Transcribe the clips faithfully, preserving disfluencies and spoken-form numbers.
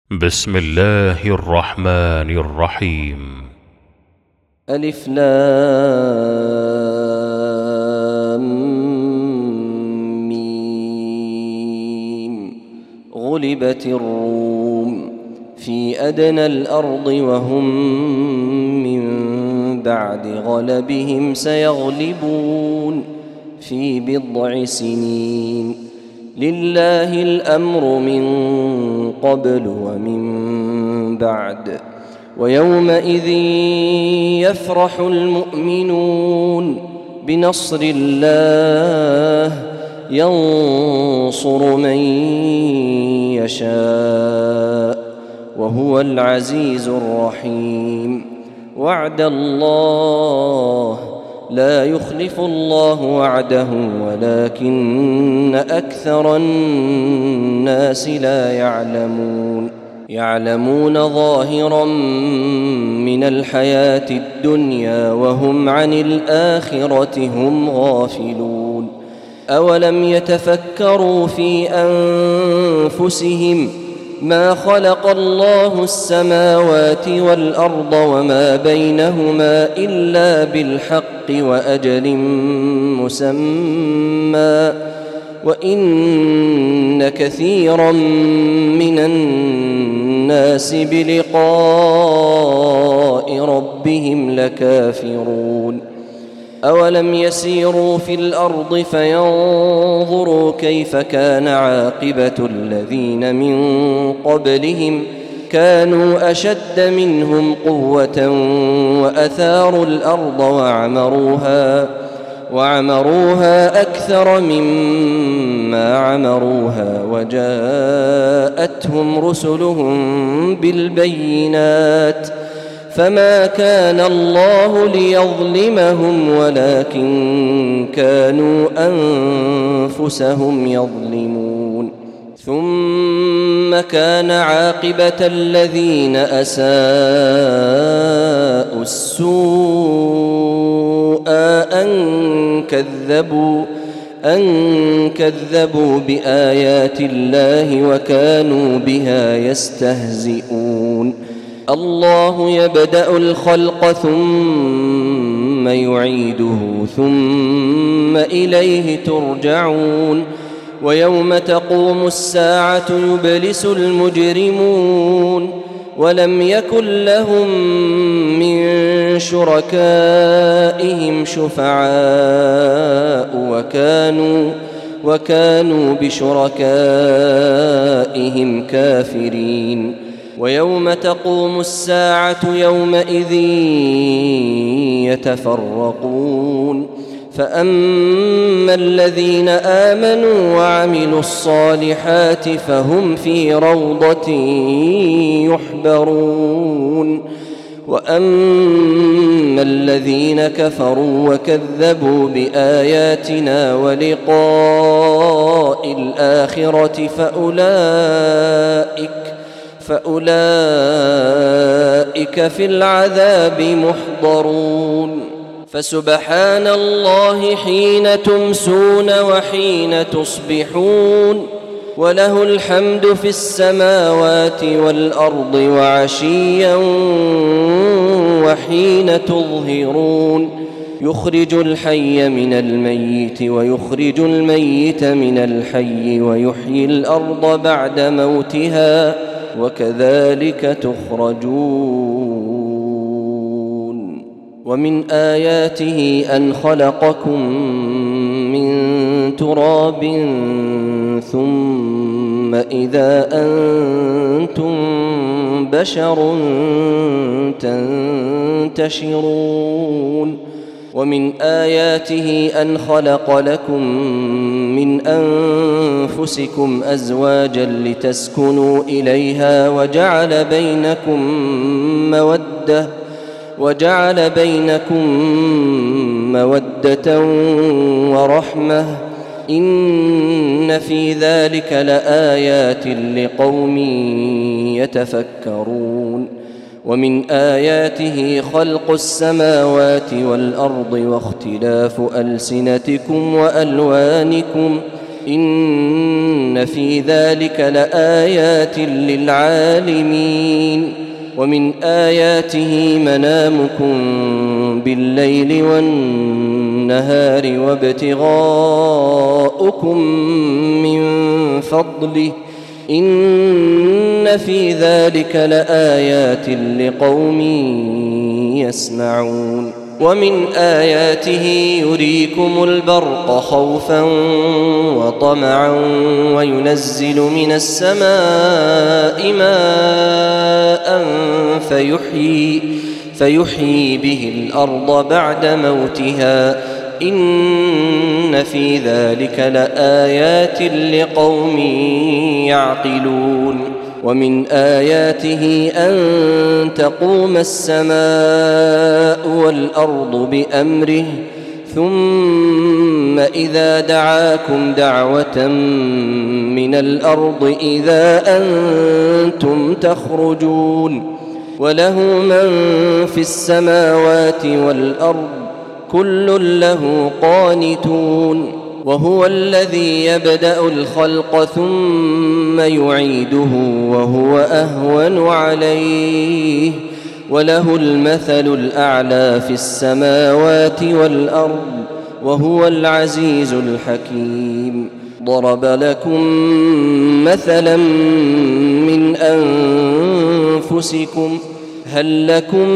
بسم الله الرحمن الرحيم. ألف لام ميم. غلبت الروم في أدنى الأرض وهم من بعد غلبهم سيغلبون في بضع سنين. لله الأمر من قبل ومن بعد ويومئذ يفرح المؤمنون بنصر الله ينصر من يشاء وهو العزيز الرحيم. وعد الله لا يخلف الله وعده ولكن أكثر الناس لا يعلمون. يعلمون ظاهرا من الحياة الدنيا وهم عن الآخرة هم غافلون. أولم يتفكروا في أنفسهم ما خلق الله السماوات والأرض وما بينهما إلا بالحق وأجل مسمى وإن كثيرا من الناس بلقاء ربهم لكافرون. أولم يسيروا في الأرض فينظروا كيف كان عاقبة الذين من قبلهم كانوا أشد منهم قوة وأثاروا الأرض وعمروها وعمروها أكثر مما عمروها وجاءتهم رسلهم بالبينات فما كان الله ليظلمهم ولكن كانوا أنفسهم يظلمون. ثم كان عاقبة الذين أساءوا السوء أن كذبوا أن كذبوا بآيات الله وكانوا بها يستهزئون. الله يبدأ الخلق ثم يعيده ثم إليه ترجعون. ويوم تقوم الساعة يبلس المجرمون ولم يكن لهم من شركائهم شفعاء وكانوا وكانوا بشركائهم كافرين. ويوم تقوم الساعة يومئذ يتفرقون فأما الذين آمنوا وعملوا الصالحات فهم في روضة يحبرون وأما الذين كفروا وكذبوا بآياتنا ولقاء الآخرة فأولئك فأولئك في العذاب محضرون. فسبحان الله حين تمسون وحين تصبحون وله الحمد في السماوات والأرض وعشيا وحين تظهرون. يخرج الحي من الميت ويخرج الميت من الحي ويحيي الأرض بعد موتها وكذلك تخرجون. ومن آياته أن خلقكم من تراب ثم إذا أنتم بشر تنتشرون. ومن آياته أن خلق لكم من أنفسكم أزواجا لتسكنوا إليها وجعل بينكم مودة وجعل بينكم مودة ورحمة إن في ذلك لآيات لقوم يتفكرون. ومن آياته خلق السماوات والأرض واختلاف ألسنتكم وألوانكم إن في ذلك لآيات للعالمين. ومن آياته منامكم بالليل والنهار وابتغاؤكم من فضله إن في ذلك لآيات لقوم يسمعون. ومن آياته يريكم البرق خوفا وطمعا وينزل من السماء ماء فيحيي, فيحيي به الأرض بعد موتها إن في ذلك لآيات لقوم يعقلون. ومن آياته أن تقوم السماء والأرض بأمره ثم إذا دعاكم دعوة من الأرض إذا أنتم تخرجون. وله من في السماوات والأرض كل له قانتون. وهو الذي يبدأ الخلق ثم يعيده وهو أهون عليه وله المثل الأعلى في السماوات والأرض وهو العزيز الحكيم. ضرب لكم مثلا من أنفسكم هل لكم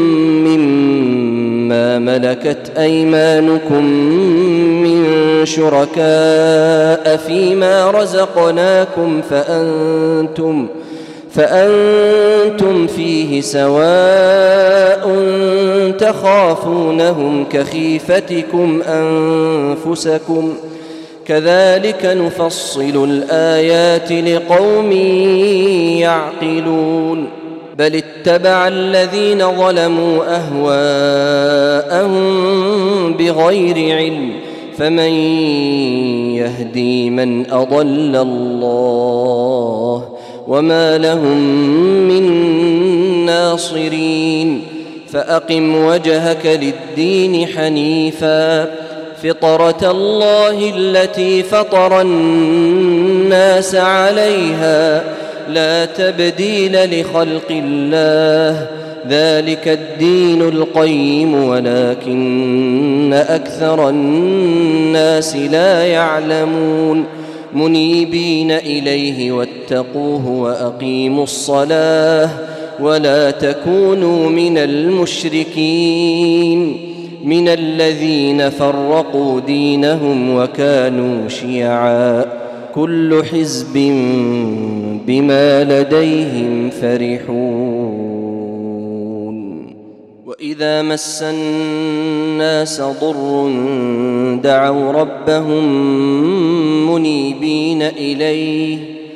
مما ملكت أيمانكم من شركاء فيما رزقناكم فأنتم, فأنتم فيه سواء تخافونهم كخيفتكم أنفسكم كذلك نفصل الآيات لقوم يعقلون. بل اتبع الذين ظلموا أهواءهم بغير علم فمن يهدي من أضل الله وما لهم من ناصرين. فأقم وجهك للدين حنيفا فطرة الله التي فطر الناس عليها لا تبديل لخلق الله ذلك الدين القيم ولكن أكثر الناس لا يعلمون. منيبين إليه واتقوه وأقيموا الصلاة ولا تكونوا من المشركين من الذين فرقوا دينهم وكانوا شيعا كل حزب بما لديهم فرحون. وإذا مس الناس ضر دعوا ربهم منيبين إليه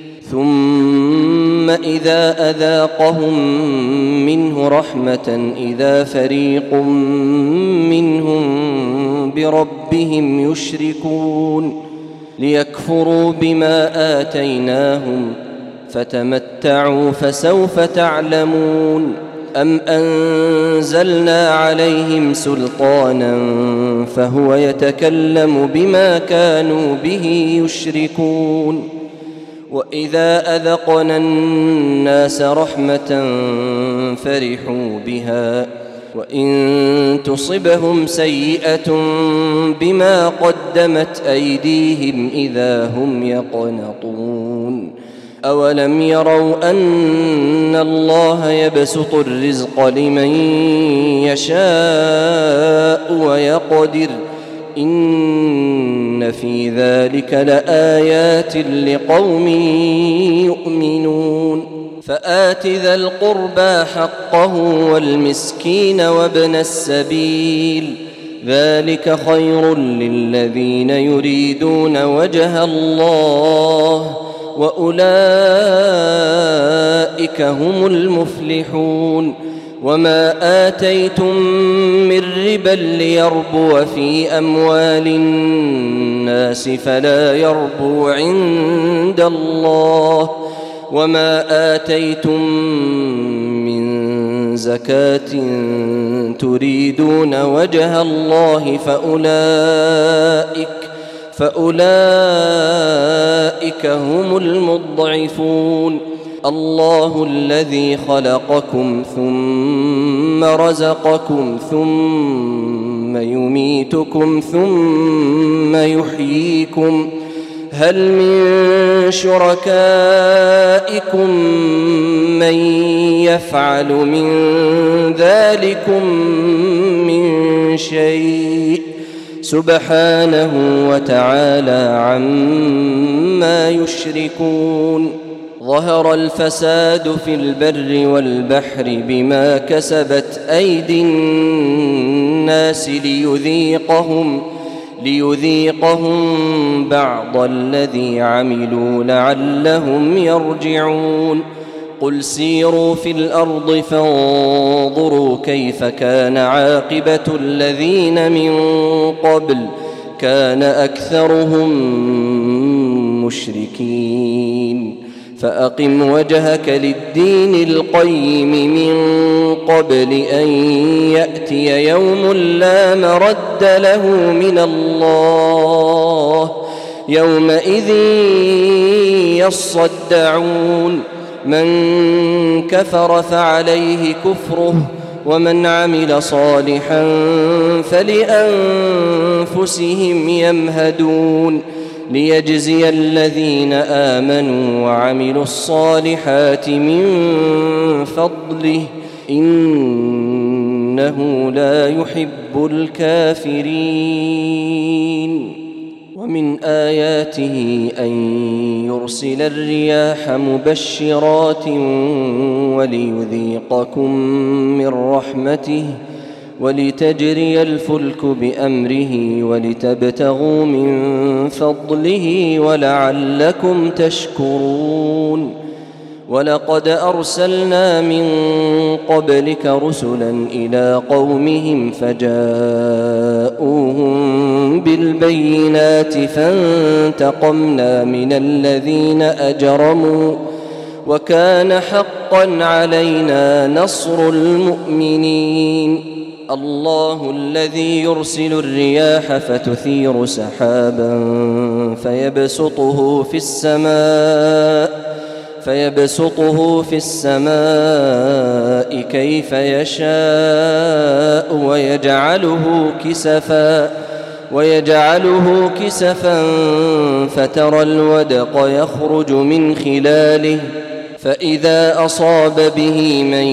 ثم إذا أذاقهم منه رحمة إذا فريق منهم بربهم يشركون ليكفروا بما آتيناهم فتمتعوا فسوف تعلمون. أم أنزلنا عليهم سلطانا فهو يتكلم بما كانوا به يشركون. وإذا أذقنا الناس رحمة فرحوا بها وإن تصبهم سيئة بما قدمت أيديهم إذا هم يقنطون. أولم يروا أن الله يبسط الرزق لمن يشاء ويقدر إن في ذلك لآيات لقوم يؤمنون. فآت ذا القربى حقه والمسكين وابن السبيل ذلك خير للذين يريدون وجه الله وأولئك هم المفلحون. وما آتيتم من ربا ليربو في أموال الناس فلا يربو عند الله وما آتيتم من زكاة تريدون وجه الله فأولئك فأولئك هم المضعفون. الله الذي خلقكم ثم رزقكم ثم يميتكم ثم يحييكم، هل من شركائكم من يفعل من ذلكم من شيء؟ سبحانه وتعالى عما يشركون. ظهر الفساد في البر والبحر بما كسبت أيدي الناس ليذيقهم ليذيقهم بعض الذي عملوا لعلهم يرجعون. قل سيروا في الأرض فانظروا كيف كان عاقبة الذين من قبل، كان أكثرهم مشركين. فأقم وجهك للدين القيم من قبل أن يأتي يوم لا مرد له من الله، يومئذ يصدعون. من كفر فعليه كفره، ومن عمل صالحا فلأنفسهم يمهدون، ليجزي الذين آمنوا وعملوا الصالحات من فضله، إنه لا يحب الكافرين. ومن آياته أن يرسل الرياح مبشرات وليذيقكم من رحمته ولتجري الفلك بأمره ولتبتغوا من فضله ولعلكم تشكرون. ولقد أرسلنا من قبلك رسلا إلى قومهم فجاءوهم بالبينات فانتقمنا من الذين أجرموا، وكان حقا علينا نصر المؤمنين. الله الذي يرسل الرياح فتثير سحابا فيبسطه في السماء فيبسطه في السماء كيف يشاء ويجعله كسفا ويجعله كسفا فترى الودق يخرج من خلاله، فإذا أصاب به من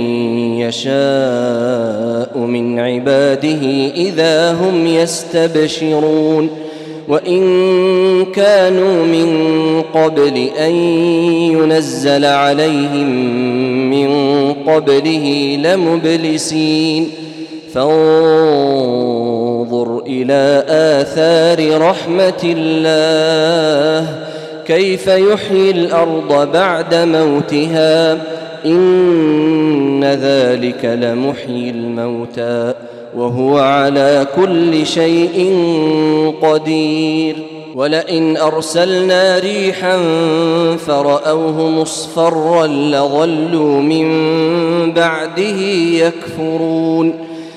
يشاء من عباده إذا هم يستبشرون. وإن كانوا من قبل أن ينزل عليهم من قبله لمبلسين. فانظر إلى آثار رحمة الله كيف يحيي الأرض بعد موتها، إن ذلك لمحيي الموتى وهو على كل شيء قدير. ولئن أرسلنا ريحا فرأوه مصفرا لظلوا من بعده يكفرون.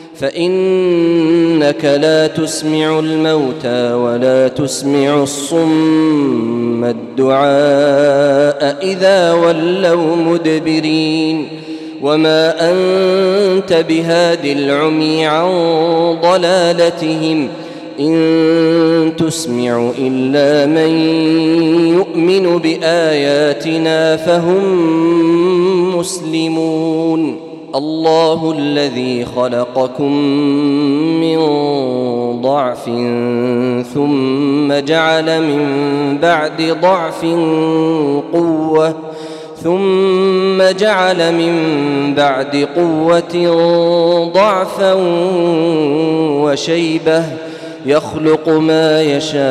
فإنك لا تسمع الموتى ولا تسمع الصم الدعاء إذا ولوا مدبرين، وما أنت بهاد العمي عن ضلالتهم إن تسمع إلا من يؤمن بآياتنا فهم مسلمون. الله الذي خلقكم من ضعف ثم جعل من بعد ضعف قوة ثم جعل من بعد قوة ضعفا وشيبة يخلق ما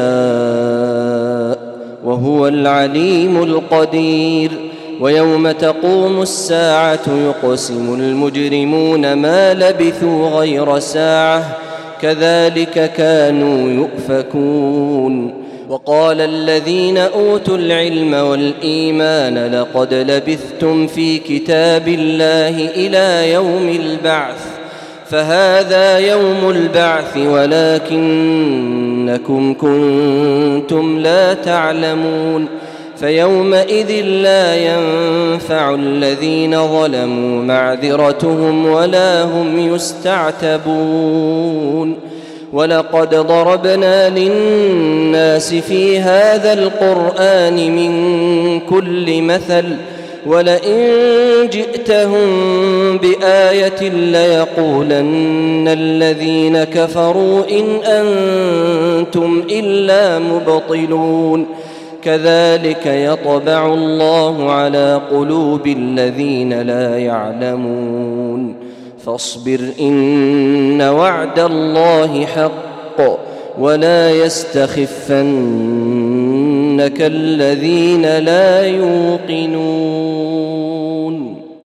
يشاء وهو العليم القدير. ويوم تقوم الساعة يقسم المجرمون ما لبثوا غير ساعة كذلك كانوا يؤفكون. وقال الذين أوتوا العلم والإيمان لقد لبثتم في كتاب الله إلى يوم البعث، فهذا يوم البعث ولكن إنكم كنتم لا تعلمون فيومئذ لا ينفع الذين ظلموا معذرتهم ولا هم يستعتبون ولقد ضربنا للناس في هذا القرآن من كل مثل ولئن جئتهم بآية ليقولن الذين كفروا إن أنتم إلا مبطلون كذلك يطبع الله على قلوب الذين لا يعلمون فاصبر إن وعد الله حق ولا يستخفنك الذين لا يوقنون.